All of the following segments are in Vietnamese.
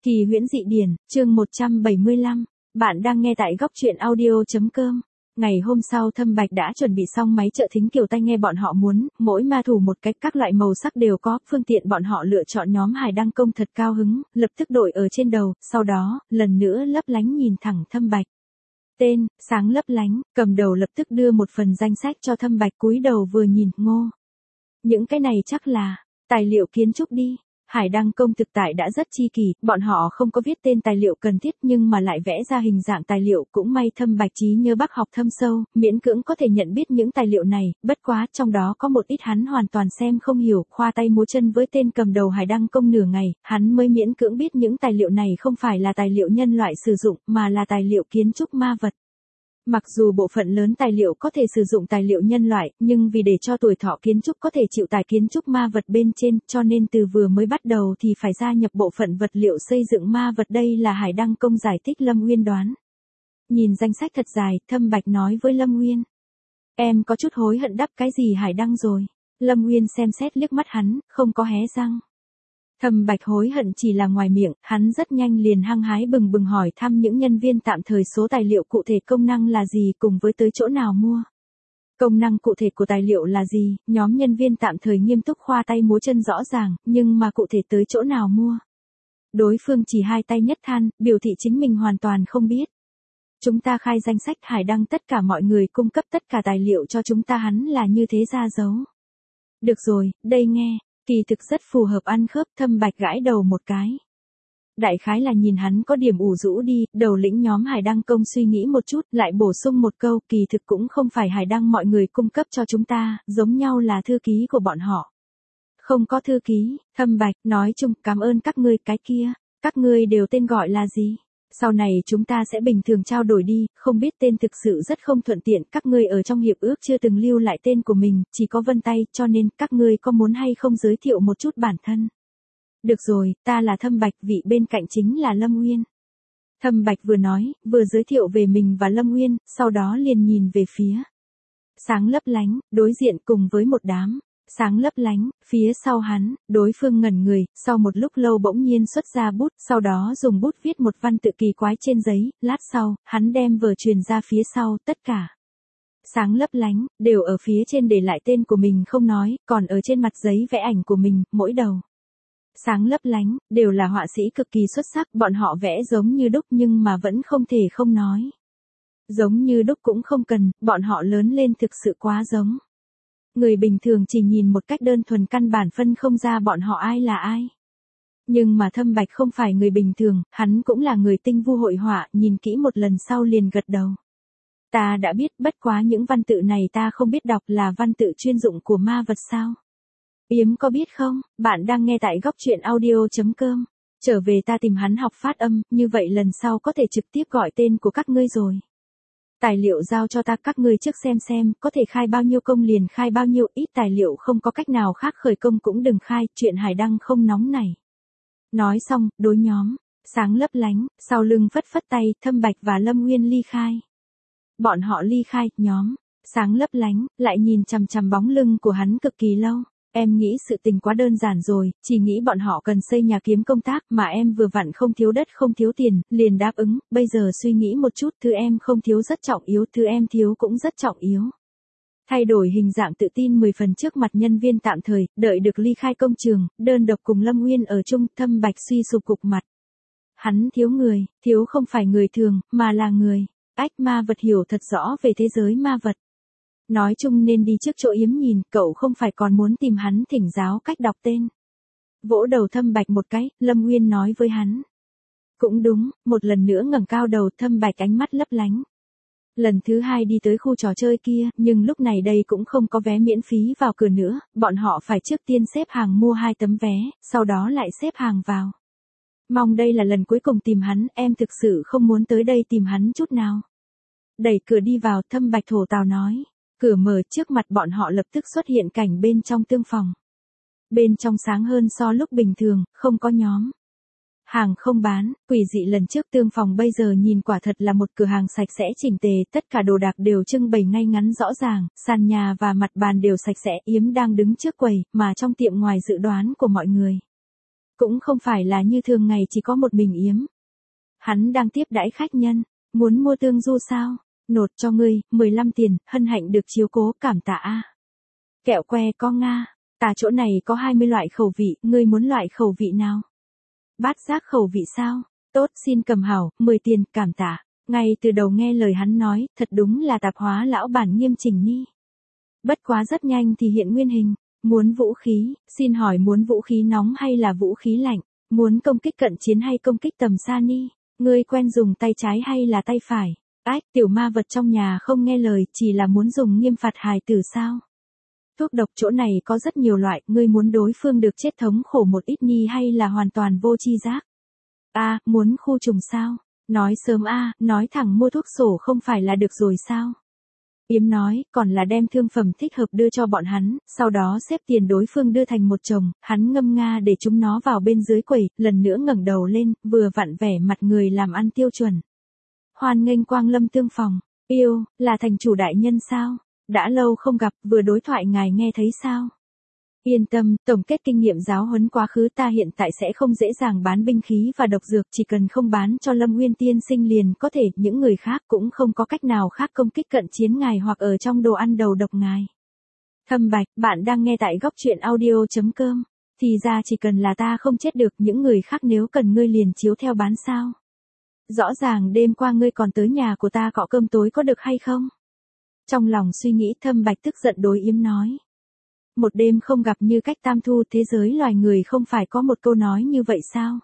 Kỳ huyễn dị điển, chương 175. Bạn đang nghe tại góc truyện audio.com. Ngày hôm sau Thâm Bạch đã chuẩn bị xong máy trợ thính kiểu tai nghe bọn họ muốn, mỗi ma thủ một cách các loại màu sắc đều có, phương tiện bọn họ lựa chọn nhóm Hải Đăng Công thật cao hứng, lập tức đội ở trên đầu, sau đó, lần nữa lấp lánh nhìn thẳng Thâm Bạch. Tên, sáng lấp lánh, cầm đầu lập tức đưa một phần danh sách cho Thâm Bạch cúi đầu vừa nhìn, ngô. Những cái này chắc là tài liệu kiến trúc đi. Hải Đăng Công thực tại đã rất chi kỷ, bọn họ không có viết tên tài liệu cần thiết nhưng mà lại vẽ ra hình dạng tài liệu, cũng may Thâm Bạch trí nhớ bác học thâm sâu, miễn cưỡng có thể nhận biết những tài liệu này, bất quá trong đó có một ít hắn hoàn toàn xem không hiểu, khoa tay múa chân với tên cầm đầu Hải Đăng Công nửa ngày, hắn mới miễn cưỡng biết những tài liệu này không phải là tài liệu nhân loại sử dụng mà là tài liệu kiến trúc ma vật. Mặc dù bộ phận lớn tài liệu có thể sử dụng tài liệu nhân loại, nhưng vì để cho tuổi thọ kiến trúc có thể chịu tải kiến trúc ma vật bên trên, cho nên từ vừa mới bắt đầu thì phải gia nhập bộ phận vật liệu xây dựng ma vật, đây là Hải Đăng Công giải thích. Lâm Nguyên đoán. Nhìn danh sách thật dài, Thâm Bạch nói với Lâm Nguyên. Em có chút hối hận đắp cái gì Hải Đăng rồi. Lâm Nguyên xem xét liếc mắt hắn, không có hé răng. Thâm Bạch hối hận chỉ là ngoài miệng, hắn rất nhanh liền hăng hái bừng bừng hỏi thăm những nhân viên tạm thời số tài liệu cụ thể công năng là gì cùng với tới chỗ nào mua. Công năng cụ thể của tài liệu là gì, nhóm nhân viên tạm thời nghiêm túc khoa tay múa chân rõ ràng, nhưng mà cụ thể tới chỗ nào mua. Đối phương chỉ hai tay nhất than, biểu thị chính mình hoàn toàn không biết. Chúng ta khai danh sách Hải Đăng tất cả mọi người cung cấp tất cả tài liệu cho chúng ta, hắn là như thế ra dấu. Được rồi, đây nghe. Kỳ thực rất phù hợp ăn khớp. Thâm Bạch gãi đầu một cái. Đại khái là nhìn hắn có điểm ủ rũ đi, đầu lĩnh nhóm Hải Đăng Công suy nghĩ một chút, lại bổ sung một câu, kỳ thực cũng không phải Hải Đăng mọi người cung cấp cho chúng ta, giống nhau là thư ký của bọn họ. Không có thư ký. Thâm Bạch nói chung, cảm ơn các ngươi. Cái kia, các ngươi đều tên gọi là gì? Sau này chúng ta sẽ bình thường trao đổi đi, không biết tên thực sự rất không thuận tiện, các ngươi ở trong hiệp ước chưa từng lưu lại tên của mình, chỉ có vân tay, cho nên các ngươi có muốn hay không giới thiệu một chút bản thân? Được rồi, ta là Thâm Bạch, vị bên cạnh chính là Lâm Nguyên. Thâm Bạch vừa nói, vừa giới thiệu về mình và Lâm Nguyên, sau đó liền nhìn về phía sáng lấp lánh, đối diện cùng với một đám. Sáng lấp lánh, phía sau hắn, đối phương ngẩn người, sau một lúc lâu bỗng nhiên xuất ra bút, sau đó dùng bút viết một văn tự kỳ quái trên giấy, lát sau, hắn đem vở truyền ra phía sau, tất cả. Sáng lấp lánh, đều ở phía trên để lại tên của mình không nói, còn ở trên mặt giấy vẽ ảnh của mình, mỗi đầu. Sáng lấp lánh, đều là họa sĩ cực kỳ xuất sắc, bọn họ vẽ giống như đúc nhưng mà vẫn không thể không nói. Giống như đúc cũng không cần, bọn họ lớn lên thực sự quá giống. Người bình thường chỉ nhìn một cách đơn thuần căn bản phân không ra bọn họ ai là ai. Nhưng mà Thâm Bạch không phải người bình thường, hắn cũng là người tinh vu hội họa, nhìn kỹ một lần sau liền gật đầu. Ta đã biết, bất quá những văn tự này ta không biết đọc, là văn tự chuyên dụng của ma vật sao? Yếm có biết không? Bạn đang nghe tại góc truyện audio.com. Trở về ta tìm hắn học phát âm, như vậy lần sau có thể trực tiếp gọi tên của các ngươi rồi. Tài liệu giao cho ta, các ngươi trước xem, có thể khai bao nhiêu công liền khai bao nhiêu, ít tài liệu không có cách nào khác khởi công cũng đừng khai, chuyện Hải Đăng không nóng này. Nói xong, đối nhóm, sáng lấp lánh, sau lưng phất phất tay, Thâm Bạch và Lâm Nguyên ly khai. Bọn họ ly khai, nhóm, sáng lấp lánh, lại nhìn chằm chằm bóng lưng của hắn cực kỳ lâu. Em nghĩ sự tình quá đơn giản rồi, chỉ nghĩ bọn họ cần xây nhà kiếm công tác mà em vừa vặn không thiếu đất không thiếu tiền, liền đáp ứng, bây giờ suy nghĩ một chút, thứ em không thiếu rất trọng yếu, thứ em thiếu cũng rất trọng yếu. Thay đổi hình dạng tự tin 10 phần trước mặt nhân viên tạm thời, đợi được ly khai công trường, đơn độc cùng Lâm Nguyên ở chung. Thâm Bạch suy sụp cục mặt. Hắn thiếu người, thiếu không phải người thường, mà là người. Ách, ma vật hiểu thật rõ về thế giới ma vật. Nói chung nên đi trước chỗ Yếm nhìn, cậu không phải còn muốn tìm hắn thỉnh giáo cách đọc tên. Vỗ đầu Thâm Bạch một cái, Lâm Nguyên nói với hắn. Cũng đúng, một lần nữa ngẩng cao đầu, Thâm Bạch ánh mắt lấp lánh. Lần thứ hai đi tới khu trò chơi kia, nhưng lúc này đây cũng không có vé miễn phí vào cửa nữa, bọn họ phải trước tiên xếp hàng mua 2 tấm vé, sau đó lại xếp hàng vào. Mong đây là lần cuối cùng tìm hắn, em thực sự không muốn tới đây tìm hắn chút nào. Đẩy cửa đi vào, Thâm Bạch thổ tào nói. Cửa mở, trước mặt bọn họ lập tức xuất hiện cảnh bên trong tương phòng. Bên trong sáng hơn so lúc bình thường, không có nhóm hàng không bán, quỷ dị lần trước tương phòng bây giờ nhìn quả thật là một cửa hàng sạch sẽ chỉnh tề, tất cả đồ đạc đều trưng bày ngay ngắn rõ ràng, sàn nhà và mặt bàn đều sạch sẽ. Yếm đang đứng trước quầy, mà trong tiệm ngoài dự đoán của mọi người. Cũng không phải là như thường ngày chỉ có một mình Yếm. Hắn đang tiếp đãi khách nhân, muốn mua tương du sao? Nột cho ngươi, 15 tiền, hân hạnh được chiếu cố, cảm tạ a. Kẹo que có Nga, ta chỗ này có 20 loại khẩu vị, ngươi muốn loại khẩu vị nào? Bát giác khẩu vị sao? Tốt, xin cầm hảo, 10 tiền, cảm tạ. Ngay từ đầu nghe lời hắn nói, thật đúng là tạp hóa lão bản nghiêm chỉnh nhi. Bất quá rất nhanh thì hiện nguyên hình. Muốn vũ khí, xin hỏi muốn vũ khí nóng hay là vũ khí lạnh? Muốn công kích cận chiến hay công kích tầm xa ni? Ngươi quen dùng tay trái hay là tay phải? Ách, tiểu ma vật trong nhà không nghe lời, chỉ là muốn dùng nghiêm phạt hài tử sao? Thuốc độc chỗ này có rất nhiều loại, ngươi muốn đối phương được chết thống khổ một ít nhi hay là hoàn toàn vô chi giác? A, muốn khu trùng sao? Nói sớm a, nói thẳng mua thuốc sổ không phải là được rồi sao? Yếm nói, còn là đem thương phẩm thích hợp đưa cho bọn hắn, sau đó xếp tiền đối phương đưa thành một chồng, hắn ngâm nga để chúng nó vào bên dưới quầy, lần nữa ngẩng đầu lên, vừa vặn vẻ mặt người làm ăn tiêu chuẩn. Hoan nghênh quang lâm tương phòng, yêu, là thành chủ đại nhân sao? Đã lâu không gặp, vừa đối thoại ngài nghe thấy sao? Yên tâm, tổng kết kinh nghiệm giáo huấn quá khứ ta hiện tại sẽ không dễ dàng bán binh khí và độc dược, chỉ cần không bán cho Lâm Nguyên tiên sinh liền có thể, những người khác cũng không có cách nào khác công kích cận chiến ngài hoặc ở trong đồ ăn đầu độc ngài. Thâm Bạch, bạn đang nghe tại góc truyện audio.com. Thì ra chỉ cần là ta không chết được, những người khác nếu cần ngươi liền chiếu theo bán sao? Rõ ràng đêm qua ngươi còn tới nhà của ta cọ cơm tối có được hay không? Trong lòng suy nghĩ Thâm Bạch tức giận đối Yếm nói. Một đêm không gặp như cách tam thu, thế giới loài người không phải có một câu nói như vậy sao?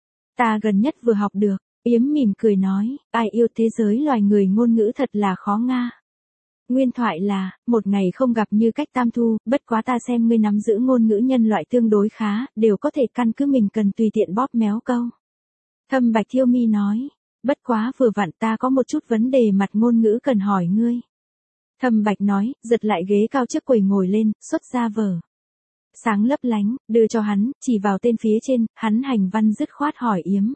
Ta gần nhất vừa học được, Yếm mỉm cười nói, ai yêu thế giới loài người ngôn ngữ thật là khó nga. Nguyên thoại là, một ngày không gặp như cách tam thu, bất quá ta xem ngươi nắm giữ ngôn ngữ nhân loại tương đối khá, đều có thể căn cứ mình cần tùy tiện bóp méo câu. Thâm Bạch Thiêu Mi nói, bất quá vừa vặn ta có một chút vấn đề mặt ngôn ngữ cần hỏi ngươi. Thâm Bạch nói, giật lại ghế cao trước quầy ngồi lên, xuất ra vở. Sáng lấp lánh, đưa cho hắn, chỉ vào tên phía trên, hắn hành văn dứt khoát hỏi Yếm.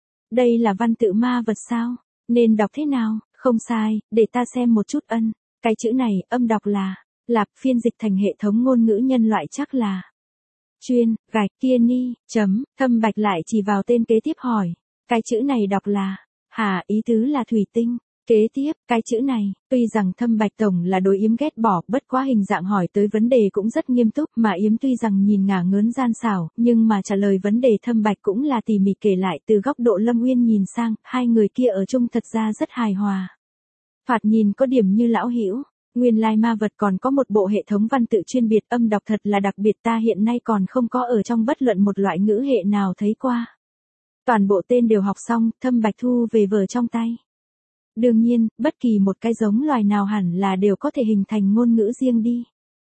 Đây là văn tự ma vật sao? Nên đọc thế nào? Không sai, để ta xem một chút ân. Cái chữ này, âm đọc là, lạp phiên dịch thành hệ thống ngôn ngữ nhân loại chắc là. Chuyên, gạch, kia ni, chấm, Thâm Bạch lại chỉ vào tên kế tiếp hỏi. Cái chữ này đọc là, hả ý tứ là thủy tinh. Kế tiếp, cái chữ này, tuy rằng Thâm Bạch tổng là đối Yếm ghét bỏ, bất quá hình dạng hỏi tới vấn đề cũng rất nghiêm túc, mà Yếm tuy rằng nhìn ngả ngớn gian xảo, nhưng mà trả lời vấn đề Thâm Bạch cũng là tỉ mỉ kể lại từ góc độ Lâm Uyên nhìn sang, hai người kia ở chung thật ra rất hài hòa. Thoạt nhìn có điểm như lão hữu, nguyên lai ma vật còn có một bộ hệ thống văn tự chuyên biệt, âm đọc thật là đặc biệt, ta hiện nay còn không có ở trong bất luận một loại ngữ hệ nào thấy qua. Toàn bộ tên đều học xong, Thâm Bạch thu về vở trong tay. Đương nhiên, bất kỳ một cái giống loài nào hẳn là đều có thể hình thành ngôn ngữ riêng đi.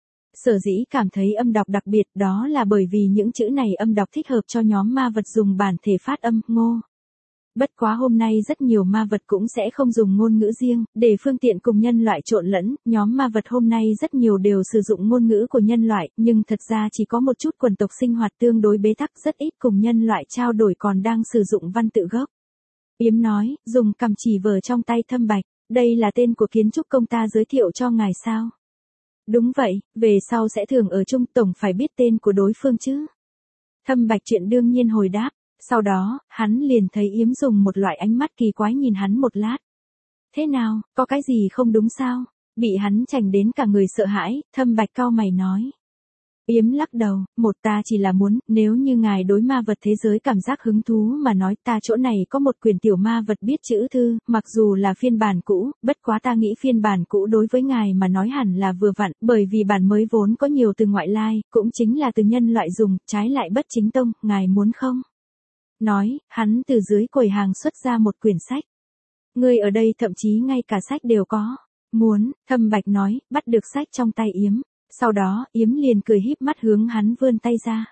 Sở dĩ cảm thấy âm đọc đặc biệt đó là bởi vì những chữ này âm đọc thích hợp cho nhóm ma vật dùng bản thể phát âm, ngô. Bất quá hôm nay rất nhiều ma vật cũng sẽ không dùng ngôn ngữ riêng, để phương tiện cùng nhân loại trộn lẫn, nhóm ma vật hôm nay rất nhiều đều sử dụng ngôn ngữ của nhân loại, nhưng thật ra chỉ có một chút quần tộc sinh hoạt tương đối bế tắc, rất ít cùng nhân loại trao đổi còn đang sử dụng văn tự gốc. Yếm nói, dùng cầm chỉ vở trong tay Thâm Bạch, đây là tên của kiến trúc công ta giới thiệu cho ngài sao? Đúng vậy, về sau sẽ thường ở chung, tổng phải biết tên của đối phương chứ. Thâm Bạch chuyện đương nhiên hồi đáp, sau đó, hắn liền thấy Yếm dùng một loại ánh mắt kỳ quái nhìn hắn một lát. Thế nào, có cái gì không đúng sao? Bị hắn chành đến cả người sợ hãi, Thâm Bạch cau mày nói. Yếm lắc đầu, một ta chỉ là muốn, nếu như ngài đối ma vật thế giới cảm giác hứng thú mà nói, ta chỗ này có một quyển tiểu ma vật biết chữ thư, mặc dù là phiên bản cũ, bất quá ta nghĩ phiên bản cũ đối với ngài mà nói hẳn là vừa vặn, bởi vì bản mới vốn có nhiều từ ngoại lai, cũng chính là từ nhân loại dùng, trái lại bất chính tông, ngài muốn không? Nói, hắn từ dưới quầy hàng xuất ra một quyển sách. Ngươi ở đây thậm chí ngay cả sách đều có. Muốn, Thâm Bạch nói, bắt được sách trong tay Yếm. Sau đó, Yếm liền cười híp mắt hướng hắn vươn tay ra.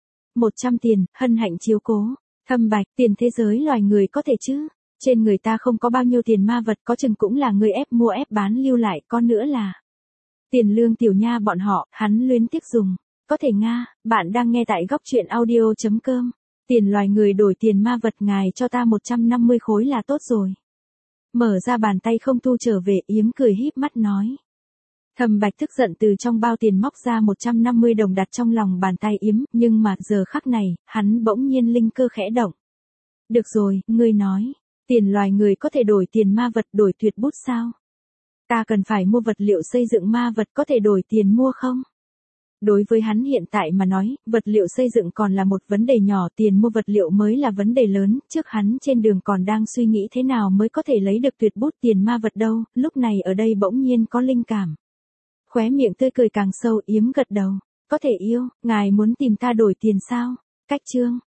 100 tiền, hân hạnh chiếu cố. Thâm Bạch, tiền thế giới loài người có thể chứ? Trên người ta không có bao nhiêu tiền ma vật, có chừng cũng là người ép mua ép bán lưu lại, có nữa là tiền lương tiểu nha bọn họ, hắn luyến tiếc dùng. Có thể nga, bạn đang nghe tại góc truyện audio.com. Tiền loài người đổi tiền ma vật, ngài cho ta 150 khối là tốt rồi. Mở ra bàn tay không thu trở về, Yếm cười híp mắt nói. Thẩm Bạch tức giận từ trong bao tiền móc ra 150 đồng đặt trong lòng bàn tay Yếm, nhưng mà giờ khắc này, hắn bỗng nhiên linh cơ khẽ động. Được rồi, ngươi nói, tiền loài người có thể đổi tiền ma vật đổi tuyệt bút sao? Ta cần phải mua vật liệu xây dựng ma vật có thể đổi tiền mua không? Đối với hắn hiện tại mà nói, vật liệu xây dựng còn là một vấn đề nhỏ, tiền mua vật liệu mới là vấn đề lớn, trước hắn trên đường còn đang suy nghĩ thế nào mới có thể lấy được tuyệt bút tiền ma vật đâu, lúc này ở đây bỗng nhiên có linh cảm. Khóe miệng tươi cười càng sâu, Yếm gật đầu, có thể yêu, ngài muốn tìm ta đổi tiền sao? Cách chương